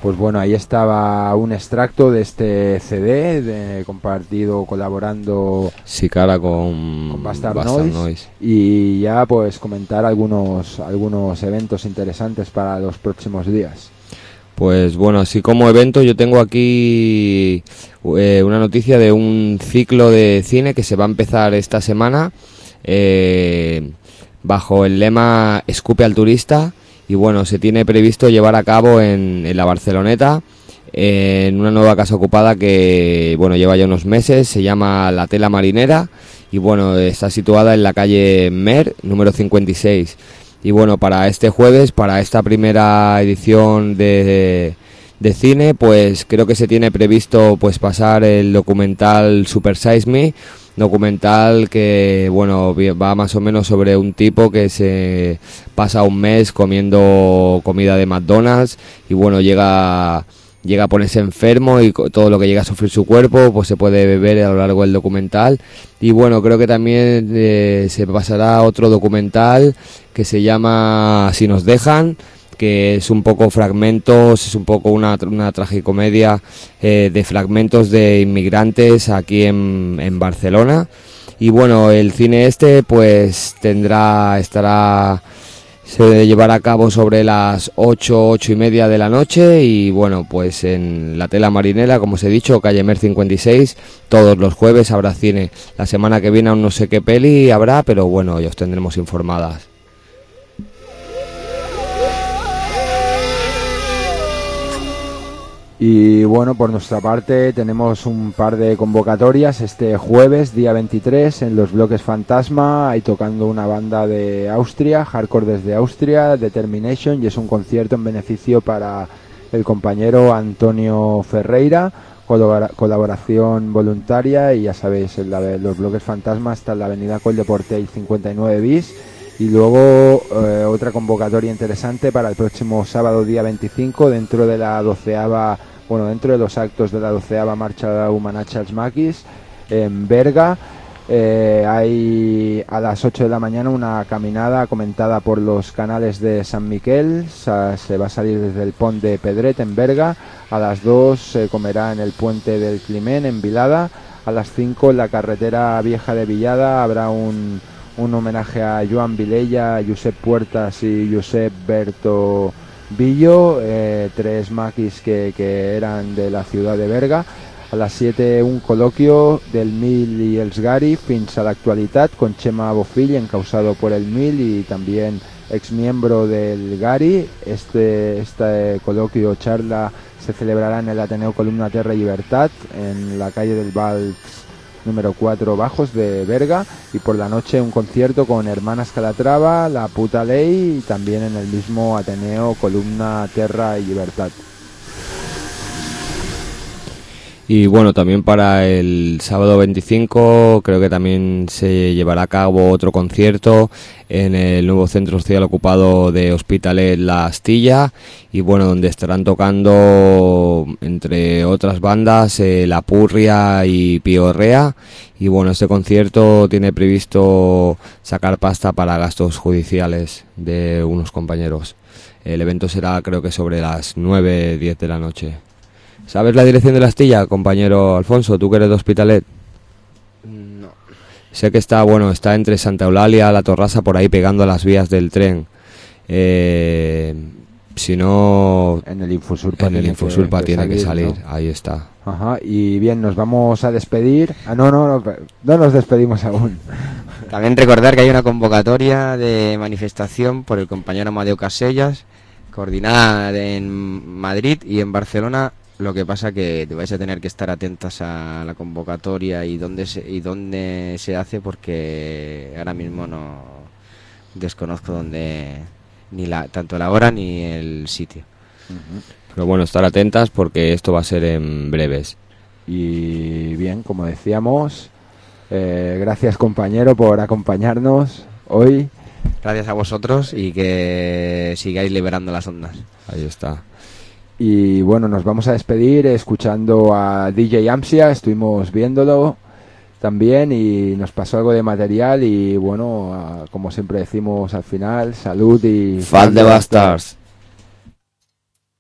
C: Pues bueno, ahí estaba un extracto de este C D, de, compartido, colaborando
D: sí, cara, con,
C: con Bastard,
D: Bastard
C: Noise,
D: Noise.
C: Y ya pues comentar algunos, algunos eventos interesantes para los próximos días.
D: Pues bueno, así como evento yo tengo aquí eh, una noticia de un ciclo de cine que se va a empezar esta semana eh, bajo el lema Escupe al turista, y bueno, se tiene previsto llevar a cabo en, en la Barceloneta, eh, en una nueva casa ocupada que bueno lleva ya unos meses, se llama La Tela Marinera, y bueno, está situada en la calle Mer, número cincuenta y seis. Y bueno, para este jueves, para esta primera edición de, de cine, pues creo que se tiene previsto pues pasar el documental Super Size Me, documental que bueno va más o menos sobre un tipo que se pasa un mes comiendo comida de McDonald's y bueno llega llega a ponerse enfermo, y todo lo que llega a sufrir su cuerpo pues se puede ver a lo largo del documental. Y bueno, creo que también eh, se pasará otro documental que se llama Si nos dejan, que es un poco fragmentos, es un poco una, una tragicomedia eh, de fragmentos de inmigrantes aquí en, en Barcelona. Y bueno, el cine este pues tendrá, estará, se llevará a cabo sobre las ocho, ocho y media de la noche, y bueno, pues en La Tela Marinera, como os he dicho, calle Mer cincuenta y seis, todos los jueves habrá cine. La semana que viene aún no sé qué peli habrá, pero bueno, ya os tendremos informadas.
C: Y bueno, por nuestra parte tenemos un par de convocatorias este jueves, día veintitrés, en los bloques Fantasma, ahí tocando una banda de Austria, hardcore desde Austria, Determination, y es un concierto en beneficio para el compañero Antonio Ferreira, colabora- colaboración voluntaria, y ya sabéis, en la de los bloques Fantasma está en la avenida Col de Portell cincuenta y nueve bis. Y luego eh, otra convocatoria interesante para el próximo sábado día veinticinco, dentro de la doceava, bueno, dentro de los actos de la doceava Marcha Humanacha als Maquis en Berga. Eh, hay a las ocho de la mañana una caminada comentada por los canales de San Miquel. Sa- se va a salir desde el Pont de Pedret en Berga. A las dos se comerá en el Puente del Climent en Vilada. A las cinco en la carretera vieja de Villada habrá un un homenaje a Joan Vilella, Josep Puertas y Josep Berto Villo, eh, tres maquis que, que eran de la ciudad de Berga. A las siete un coloquio del Mil i els Gari fins a l'actualitat con Chema Bofill, encausado por el Mil y también ex miembro del Gari. Este, este coloquio charla se celebrará en el Ateneo Columna Terra y Libertad, en la calle del Vals número cuatro Bajos de Berga, y por la noche un concierto con Hermanas Calatrava, La Puta Ley, y también en el mismo Ateneo Columna Terra y Libertad.
D: Y bueno, también para el sábado veinticinco creo que también se llevará a cabo otro concierto en el nuevo centro social ocupado de Hospitalet La Astilla, y bueno, donde estarán tocando entre otras bandas eh, La Purria y Piorrea. Y bueno, este concierto tiene previsto sacar pasta para gastos judiciales de unos compañeros. El evento será creo que sobre las nueve, diez de la noche. ¿Sabes la dirección de La Astilla, compañero Alfonso? ¿Tú que eres de Hospitalet?
E: No.
D: Sé que está, bueno, está entre Santa Eulalia, La Torrasa, por ahí pegando a las vías del tren. Eh, si no...
C: En el Infosurpa
D: en el
C: tiene
D: Infosurpa
C: que- que
D: tiene que
C: salir,
D: salir,
C: ¿no?
D: ahí está.
C: Ajá, y bien, nos vamos a despedir. Ah, no, no, no, no nos despedimos aún.
E: También recordar que hay una convocatoria de manifestación por el compañero Amadeo Casellas, coordinada en Madrid y en Barcelona. Lo que pasa que vais a tener que estar atentas a la convocatoria y dónde se, y dónde se hace, porque ahora mismo no desconozco dónde, ni la, tanto la hora ni el sitio.
D: Pero bueno, estar atentas porque esto va a ser en breves.
C: Y bien, como decíamos, eh, gracias compañero por acompañarnos hoy.
E: Gracias a vosotros y que sigáis liberando las ondas.
D: Ahí está.
C: Y bueno, nos vamos a despedir escuchando a D J Amsia. Estuvimos viéndolo también y nos pasó algo de material. Y bueno, a- como siempre decimos al final, salud y...
D: Fuck the Bastards.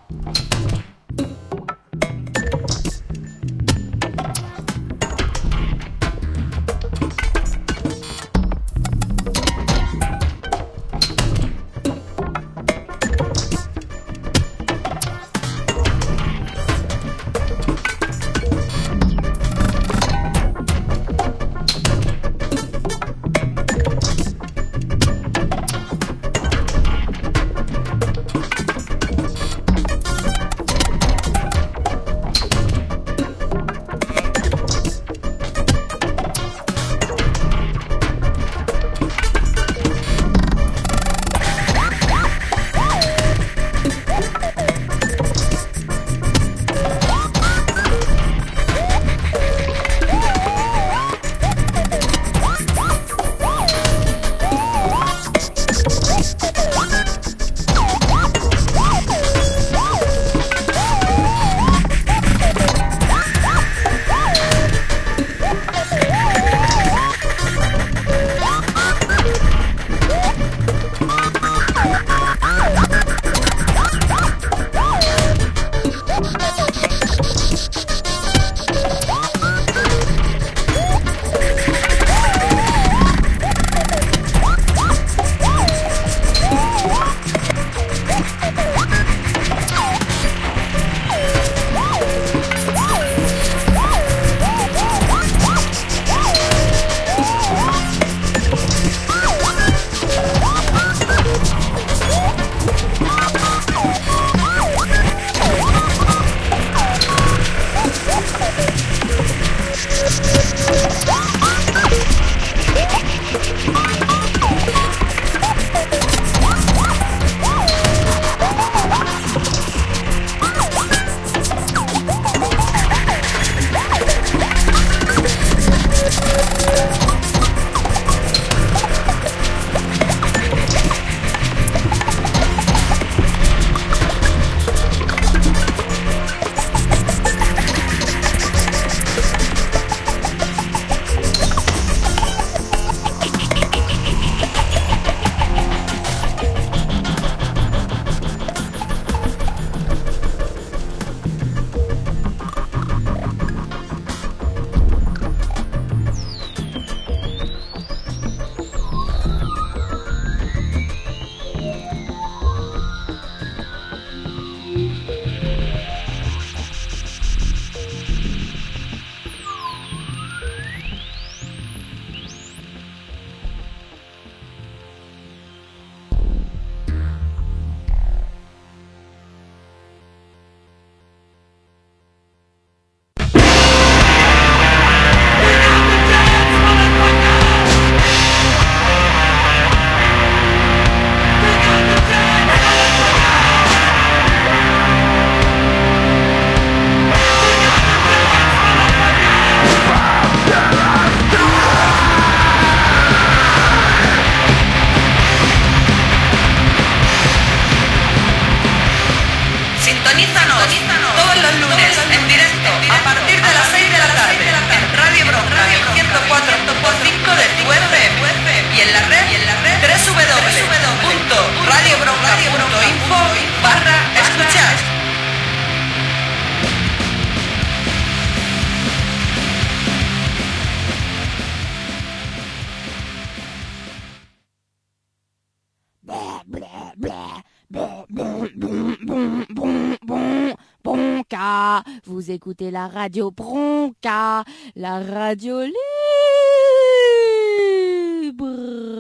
F: Vous écoutez la radio Bronca, la radio libre.